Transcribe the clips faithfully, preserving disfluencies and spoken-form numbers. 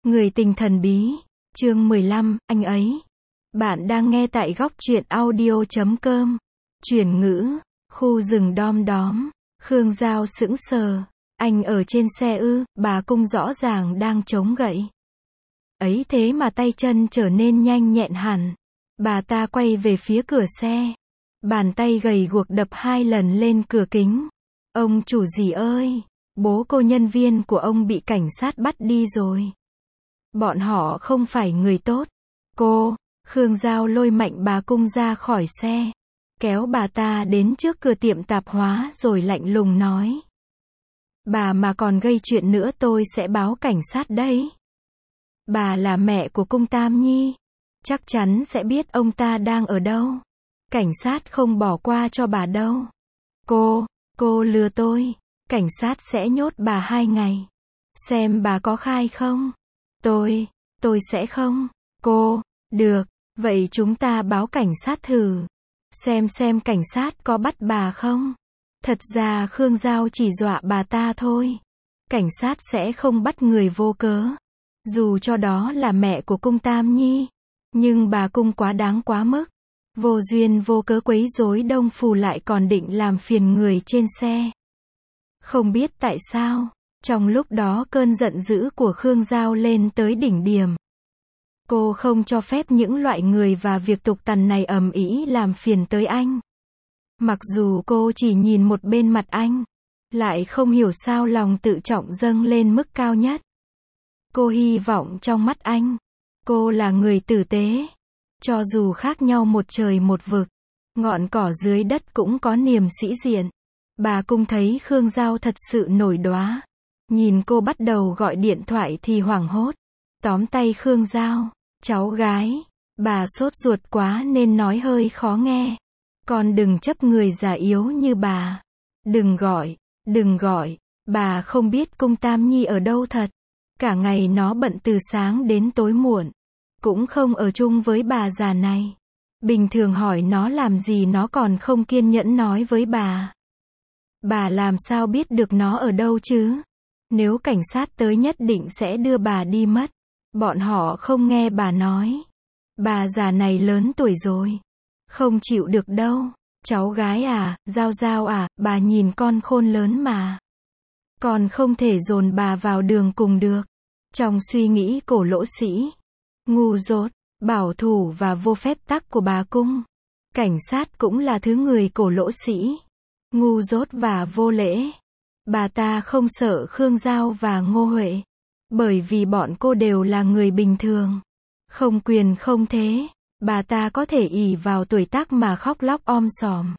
Người tình thần bí, chương mười lăm, anh ấy. Bạn đang nghe tại góc truyện audio chấm com. Chuyển ngữ, khu rừng đom đóm. Khương Giao sững sờ. Anh ở trên xe ư? Bà Cung rõ ràng đang chống gậy. Ấy thế mà tay chân trở nên nhanh nhẹn hẳn. Bà ta quay về phía cửa xe. Bàn tay gầy guộc đập hai lần lên cửa kính. Ông chủ gì ơi, bố cô nhân viên của ông bị cảnh sát bắt đi rồi. Bọn họ không phải người tốt. Cô, Khương Giao lôi mạnh bà Cung ra khỏi xe. Kéo bà ta đến trước cửa tiệm tạp hóa rồi lạnh lùng nói. Bà mà còn gây chuyện nữa tôi sẽ báo cảnh sát đấy. Bà là mẹ của Cung Tam Nhi. Chắc chắn sẽ biết ông ta đang ở đâu. Cảnh sát không bỏ qua cho bà đâu. Cô, cô lừa tôi. Cảnh sát sẽ nhốt bà hai ngày. Xem bà có khai không. Tôi, tôi sẽ không. Cô, được, vậy chúng ta báo cảnh sát thử. Xem xem cảnh sát có bắt bà không. Thật ra Khương Giao chỉ dọa bà ta thôi. Cảnh sát sẽ không bắt người vô cớ. Dù cho đó là mẹ của Cung Tam Nhi. Nhưng bà Cung quá đáng quá mức. Vô duyên vô cớ quấy rối Đông Phù lại còn định làm phiền người trên xe. Không biết tại sao, trong lúc đó cơn giận dữ của Khương Giao lên tới đỉnh điểm. Cô không cho phép những loại người và việc tục tằn này ầm ĩ làm phiền tới anh. Mặc dù cô chỉ nhìn một bên mặt anh, lại không hiểu sao lòng tự trọng dâng lên mức cao nhất. Cô hy vọng trong mắt anh, cô là người tử tế. Cho dù khác nhau một trời một vực, ngọn cỏ dưới đất cũng có niềm sĩ diện. Bà Cung thấy Khương Giao thật sự nổi đoá. Nhìn cô bắt đầu gọi điện thoại thì hoảng hốt. Tóm tay Khương Giao. Cháu gái. Bà sốt ruột quá nên nói hơi khó nghe. Con đừng chấp người già yếu như bà. Đừng gọi. Đừng gọi. Bà không biết Cung Tam Nhi ở đâu thật. Cả ngày nó bận từ sáng đến tối muộn. Cũng không ở chung với bà già này. Bình thường hỏi nó làm gì nó còn không kiên nhẫn nói với bà. Bà làm sao biết được nó ở đâu chứ? Nếu cảnh sát tới nhất định sẽ đưa bà đi mất. Bọn họ không nghe bà nói. Bà già này lớn tuổi rồi. Không chịu được đâu. Cháu gái à, Giao Giao à, bà nhìn con khôn lớn mà. Con không thể dồn bà vào đường cùng được. Trong suy nghĩ cổ lỗ sĩ, ngu dốt, bảo thủ và vô phép tắc của bà Cung, cảnh sát cũng là thứ người cổ lỗ sĩ, ngu dốt và vô lễ. Bà ta không sợ Khương Giao và Ngô Huệ, bởi vì bọn cô đều là người bình thường, không quyền không thế. Bà ta có thể ỷ vào tuổi tác mà khóc lóc om sòm,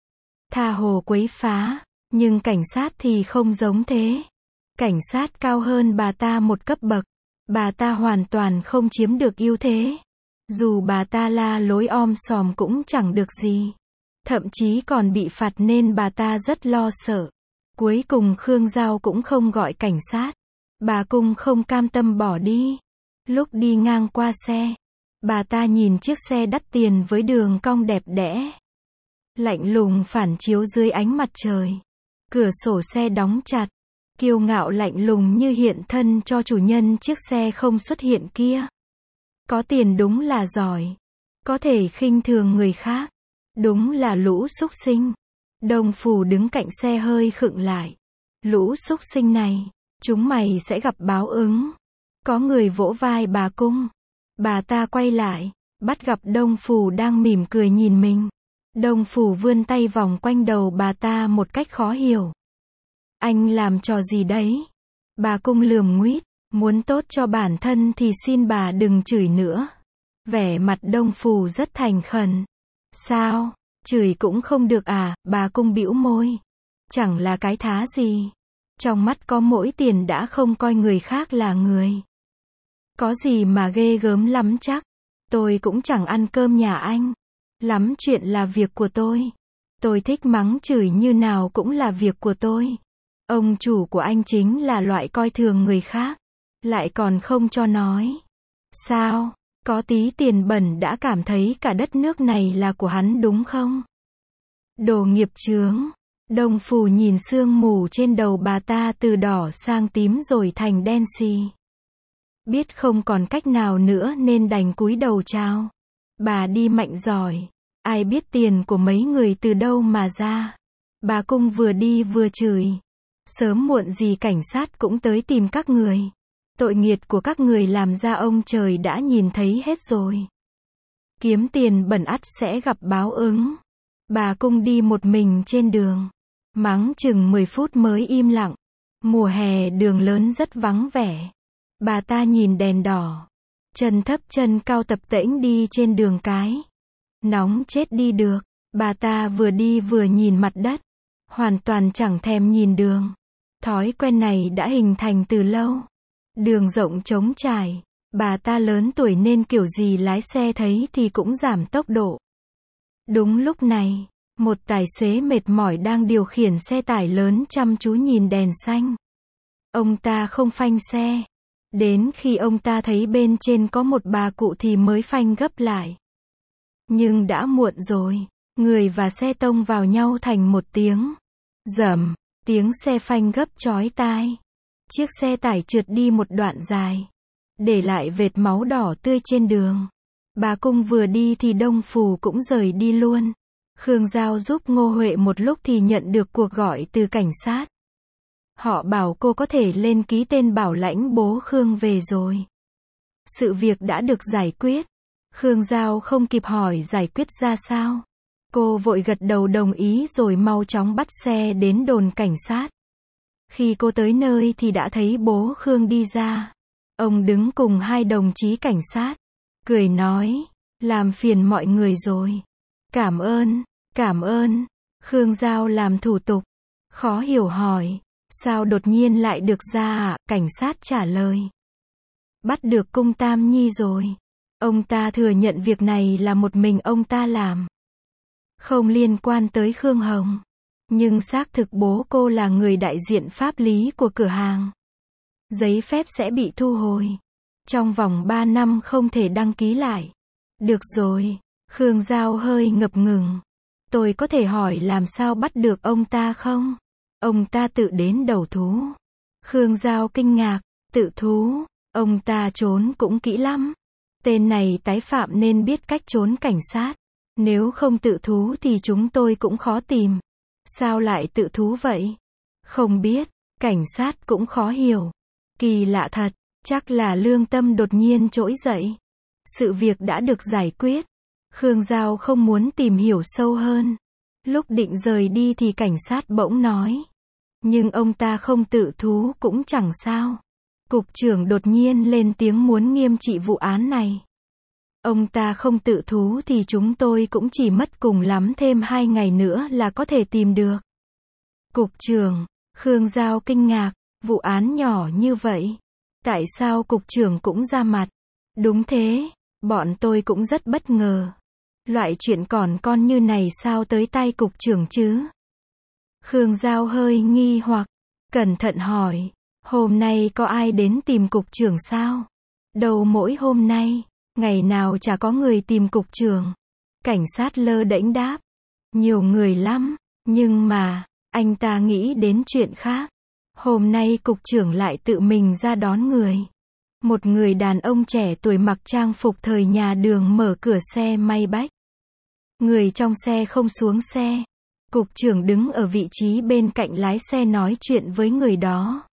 tha hồ quấy phá, nhưng cảnh sát thì không giống thế. Cảnh sát cao hơn bà ta một cấp bậc. Bà ta hoàn toàn không chiếm được ưu thế. Dù bà ta la lối om sòm cũng chẳng được gì. Thậm chí còn bị phạt nên bà ta rất lo sợ. Cuối cùng Khương Giao cũng không gọi cảnh sát. Bà Cung không cam tâm bỏ đi. Lúc đi ngang qua xe, bà ta nhìn chiếc xe đắt tiền với đường cong đẹp đẽ, lạnh lùng phản chiếu dưới ánh mặt trời. Cửa sổ xe đóng chặt. Kiêu ngạo lạnh lùng như hiện thân cho chủ nhân chiếc xe không xuất hiện kia. Có tiền đúng là giỏi. Có thể khinh thường người khác. Đúng là lũ súc sinh. Đông Phù đứng cạnh xe hơi khựng lại. Lũ súc sinh này, chúng mày sẽ gặp báo ứng. Có người vỗ vai bà Cung. Bà ta quay lại, bắt gặp Đông Phù đang mỉm cười nhìn mình. Đông Phù vươn tay vòng quanh đầu bà ta một cách khó hiểu. Anh làm trò gì đấy? Bà Cung lườm nguýt, muốn tốt cho bản thân thì xin bà đừng chửi nữa. Vẻ mặt Đông Phù rất thành khẩn. Sao? Chửi cũng không được à? Bà Cung bĩu môi. Chẳng là cái thá gì. Trong mắt có mỗi tiền đã không coi người khác là người. Có gì mà ghê gớm lắm chắc. Tôi cũng chẳng ăn cơm nhà anh. Lắm chuyện là việc của tôi. Tôi thích mắng chửi như nào cũng là việc của tôi. Ông chủ của anh chính là loại coi thường người khác, lại còn không cho nói. Sao? Có tí tiền bẩn đã cảm thấy cả đất nước này là của hắn đúng không? Đồ nghiệp chướng. Đông Phù nhìn sương mù trên đầu bà ta từ đỏ sang tím rồi thành đen xì. Biết không còn cách nào nữa nên đành cúi đầu chào. Bà đi mạnh giỏi. Ai biết tiền của mấy người từ đâu mà ra. Bà Cung vừa đi vừa chửi. Sớm muộn gì cảnh sát cũng tới tìm các người. Tội nghiệt của các người làm ra ông trời đã nhìn thấy hết rồi. Kiếm tiền bẩn ắt sẽ gặp báo ứng. Bà Cung đi một mình trên đường. Mắng chừng mười phút mới im lặng. Mùa hè đường lớn rất vắng vẻ. Bà ta nhìn đèn đỏ. Chân thấp chân cao tập tễnh đi trên đường cái. Nóng chết đi được. Bà ta vừa đi vừa nhìn mặt đất. Hoàn toàn chẳng thèm nhìn đường. Thói quen này đã hình thành từ lâu. Đường rộng trống trải. Bà ta lớn tuổi nên kiểu gì lái xe thấy thì cũng giảm tốc độ. Đúng lúc này, một tài xế mệt mỏi đang điều khiển xe tải lớn chăm chú nhìn đèn xanh. Ông ta không phanh xe. Đến khi ông ta thấy bên trên có một bà cụ thì mới phanh gấp lại. Nhưng đã muộn rồi. Người và xe tông vào nhau thành một tiếng rầm. Tiếng xe phanh gấp chói tai. Chiếc xe tải trượt đi một đoạn dài. Để lại vệt máu đỏ tươi trên đường. Bà Cung vừa đi thì Đông Phù cũng rời đi luôn. Khương Giao giúp Ngô Huệ một lúc thì nhận được cuộc gọi từ cảnh sát. Họ bảo cô có thể lên ký tên bảo lãnh bố Khương về rồi. Sự việc đã được giải quyết. Khương Giao không kịp hỏi giải quyết ra sao. Cô vội gật đầu đồng ý rồi mau chóng bắt xe đến đồn cảnh sát. Khi cô tới nơi thì đã thấy bố Khương đi ra. Ông đứng cùng hai đồng chí cảnh sát. Cười nói, làm phiền mọi người rồi. Cảm ơn, cảm ơn. Khương Giao làm thủ tục. Khó hiểu hỏi, sao đột nhiên lại được ra ạ? Cảnh sát trả lời. Bắt được Cung Tam Nhi rồi. Ông ta thừa nhận việc này là một mình ông ta làm. Không liên quan tới Khương Hồng. Nhưng xác thực bố cô là người đại diện pháp lý của cửa hàng. Giấy phép sẽ bị thu hồi. Trong vòng ba năm không thể đăng ký lại. Được rồi. Khương Giao hơi ngập ngừng. Tôi có thể hỏi làm sao bắt được ông ta không? Ông ta tự đến đầu thú. Khương Giao kinh ngạc. Tự thú. Ông ta trốn cũng kỹ lắm. Tên này tái phạm nên biết cách trốn cảnh sát. Nếu không tự thú thì chúng tôi cũng khó tìm. Sao lại tự thú vậy? Không biết. Cảnh sát cũng khó hiểu. Kỳ lạ thật. Chắc là lương tâm đột nhiên trỗi dậy. Sự việc đã được giải quyết. Khương Giao không muốn tìm hiểu sâu hơn. Lúc định rời đi thì cảnh sát bỗng nói. Nhưng ông ta không tự thú cũng chẳng sao. Cục trưởng đột nhiên lên tiếng muốn nghiêm trị vụ án này. Ông ta không tự thú thì chúng tôi cũng chỉ mất cùng lắm thêm hai ngày nữa là có thể tìm được. Cục trưởng, Khương Giao kinh ngạc, vụ án nhỏ như vậy. Tại sao cục trưởng cũng ra mặt? Đúng thế, bọn tôi cũng rất bất ngờ. Loại chuyện còn con như này sao tới tay cục trưởng chứ? Khương Giao hơi nghi hoặc, cẩn thận hỏi, hôm nay có ai đến tìm cục trưởng sao? Đâu mỗi hôm nay, ngày nào chả có người tìm cục trưởng. Cảnh sát lơ đễnh đáp, nhiều người lắm, nhưng mà, anh ta nghĩ đến chuyện khác. Hôm nay cục trưởng lại tự mình ra đón người. Một người đàn ông trẻ tuổi mặc trang phục thời nhà đường mở cửa xe may bách. Người trong xe không xuống xe. Cục trưởng đứng ở vị trí bên cạnh lái xe nói chuyện với người đó.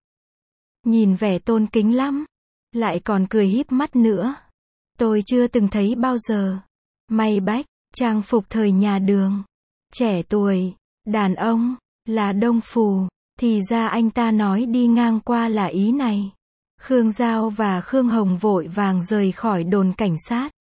Nhìn vẻ tôn kính lắm. Lại còn cười híp mắt nữa. Tôi chưa từng thấy bao giờ. May bách, trang phục thời nhà đường. Trẻ tuổi, đàn ông, là Đông Phù. Thì ra anh ta nói đi ngang qua là ý này. Khương Giao và Khương Hồng vội vàng rời khỏi đồn cảnh sát.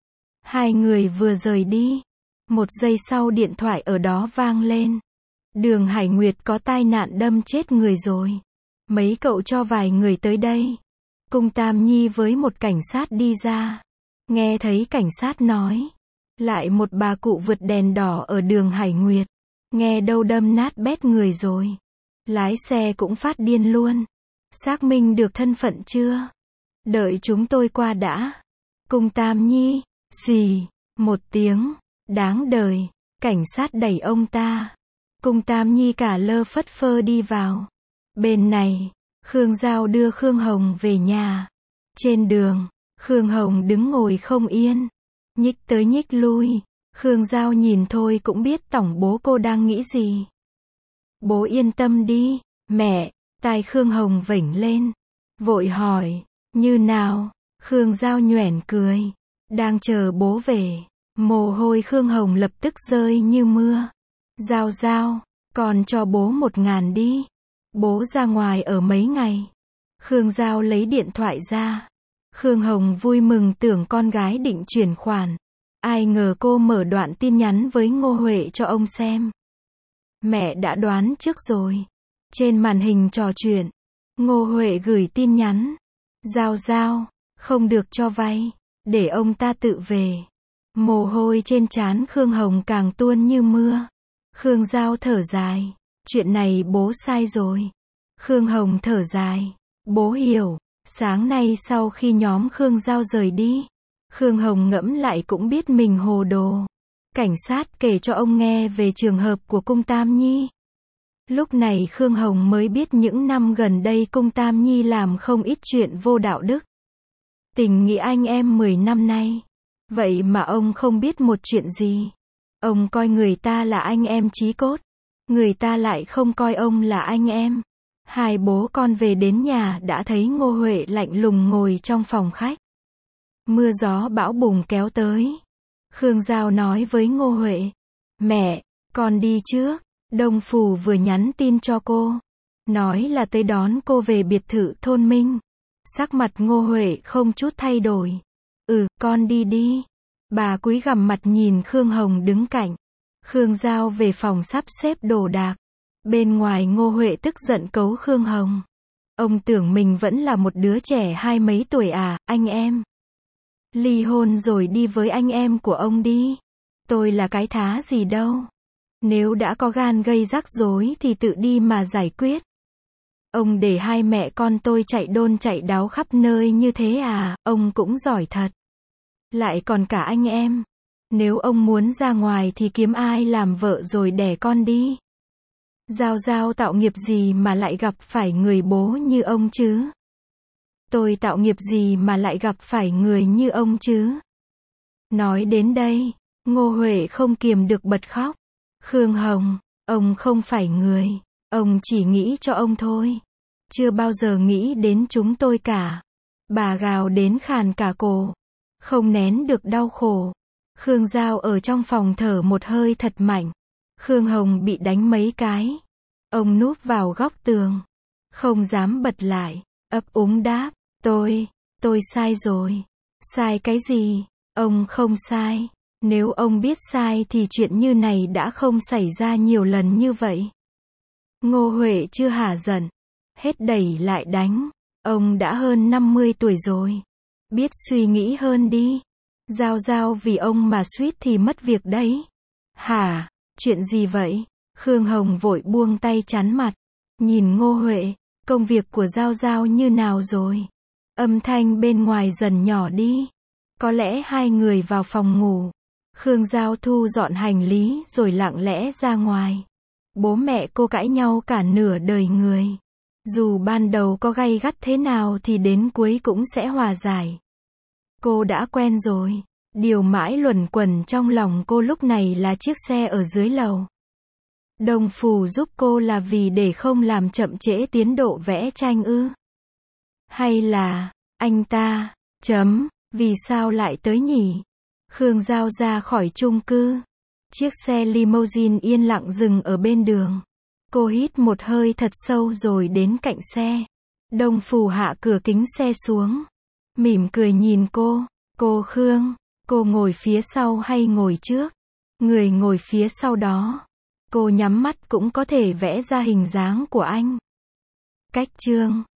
Hai người vừa rời đi. Một giây sau điện thoại ở đó vang lên. Đường Hải Nguyệt có tai nạn đâm chết người rồi. Mấy cậu cho vài người tới đây. Cung Tam Nhi với một cảnh sát đi ra. Nghe thấy cảnh sát nói. Lại một bà cụ vượt đèn đỏ ở đường Hải Nguyệt. Nghe đâu đâm nát bét người rồi. Lái xe cũng phát điên luôn. Xác minh được thân phận chưa? Đợi chúng tôi qua đã. Cung Tam Nhi, xì, một tiếng, đáng đời, cảnh sát đẩy ông ta. Cung Tam Nhi cả lơ phất phơ đi vào. Bên này, Khương Giao đưa Khương Hồng về nhà. Trên đường, Khương Hồng đứng ngồi không yên, nhích tới nhích lui. Khương Giao nhìn thôi cũng biết tổng bố cô đang nghĩ gì. Bố yên tâm đi, mẹ. Tai Khương Hồng vểnh lên, vội hỏi, như nào? Khương Giao nhoẻn cười, đang chờ bố về. Mồ hôi Khương Hồng lập tức rơi như mưa. Giao Giao, còn cho bố một ngàn đi. Bố ra ngoài ở mấy ngày. Khương Giao lấy điện thoại ra. Khương Hồng vui mừng tưởng con gái định chuyển khoản. Ai ngờ cô mở đoạn tin nhắn với Ngô Huệ cho ông xem. Mẹ đã đoán trước rồi. Trên màn hình trò chuyện, Ngô Huệ gửi tin nhắn. Giao Giao, không được cho vay, để ông ta tự về. Mồ hôi trên trán Khương Hồng càng tuôn như mưa. Khương Giao thở dài, chuyện này bố sai rồi. Khương Hồng thở dài, bố hiểu. Sáng nay sau khi nhóm Khương Giao rời đi, Khương Hồng ngẫm lại cũng biết mình hồ đồ. Cảnh sát kể cho ông nghe về trường hợp của cung Tam Nhi. Lúc này Khương Hồng mới biết những năm gần đây cung Tam Nhi làm không ít chuyện vô đạo đức. Tình nghĩa anh em mười năm nay. Vậy mà ông không biết một chuyện gì. Ông coi người ta là anh em chí cốt. Người ta lại không coi ông là anh em. Hai bố con về đến nhà đã thấy Ngô Huệ lạnh lùng ngồi trong phòng khách. Mưa gió bão bùng kéo tới. Khương Giao nói với Ngô Huệ. Mẹ, con đi trước. Đông Phủ vừa nhắn tin cho cô. Nói là tới đón cô về biệt thự thôn Minh. Sắc mặt Ngô Huệ không chút thay đổi. Ừ, con đi đi. Bà cúi gằm mặt nhìn Khương Hồng đứng cạnh. Khương Giao về phòng sắp xếp đồ đạc. Bên ngoài Ngô Huệ tức giận cấu Khương Hồng. Ông tưởng mình vẫn là một đứa trẻ hai mấy tuổi à, anh em. Ly hôn rồi đi với anh em của ông đi. Tôi là cái thá gì đâu. Nếu đã có gan gây rắc rối thì tự đi mà giải quyết. Ông để hai mẹ con tôi chạy đôn chạy đáo khắp nơi như thế à, ông cũng giỏi thật. Lại còn cả anh em. Nếu ông muốn ra ngoài thì kiếm ai làm vợ rồi đẻ con đi. Giao Giao tạo nghiệp gì mà lại gặp phải người bố như ông chứ? Tôi tạo nghiệp gì mà lại gặp phải người như ông chứ? Nói đến đây, Ngô Huệ không kiềm được bật khóc. Khương Hồng, ông không phải người, ông chỉ nghĩ cho ông thôi. Chưa bao giờ nghĩ đến chúng tôi cả. Bà gào đến khàn cả cổ. Không nén được đau khổ. Khương Giao ở trong phòng thở một hơi thật mạnh. Khương Hồng bị đánh mấy cái. Ông núp vào góc tường. Không dám bật lại. Ấp úng đáp. Tôi, tôi sai rồi. Sai cái gì? Ông không sai. Nếu ông biết sai thì chuyện như này đã không xảy ra nhiều lần như vậy. Ngô Huệ chưa hả giận. Hết đẩy lại đánh. Ông đã hơn năm mươi tuổi rồi. Biết suy nghĩ hơn đi. Giao Giao vì ông mà suýt thì mất việc đấy. Hả? Chuyện gì vậy? Khương Hồng vội buông tay chắn mặt. Nhìn Ngô Huệ, công việc của Giao Giao như nào rồi? Âm thanh bên ngoài dần nhỏ đi. Có lẽ hai người vào phòng ngủ. Khương Giao thu dọn hành lý rồi lặng lẽ ra ngoài. Bố mẹ cô cãi nhau cả nửa đời người. Dù ban đầu có gay gắt thế nào thì đến cuối cũng sẽ hòa giải. Cô đã quen rồi. Điều mãi luẩn quẩn trong lòng cô lúc này là chiếc xe ở dưới lầu. Đông Phủ giúp cô là vì để không làm chậm trễ tiến độ vẽ tranh ư? Hay là, anh ta, chấm, vì sao lại tới nhỉ? Khương Giao ra khỏi chung cư. Chiếc xe limousine yên lặng dừng ở bên đường. Cô hít một hơi thật sâu rồi đến cạnh xe. Đông Phủ hạ cửa kính xe xuống. Mỉm cười nhìn cô. Cô Khương, cô ngồi phía sau hay ngồi trước? Người ngồi phía sau đó. Cô nhắm mắt cũng có thể vẽ ra hình dáng của anh. Cách chương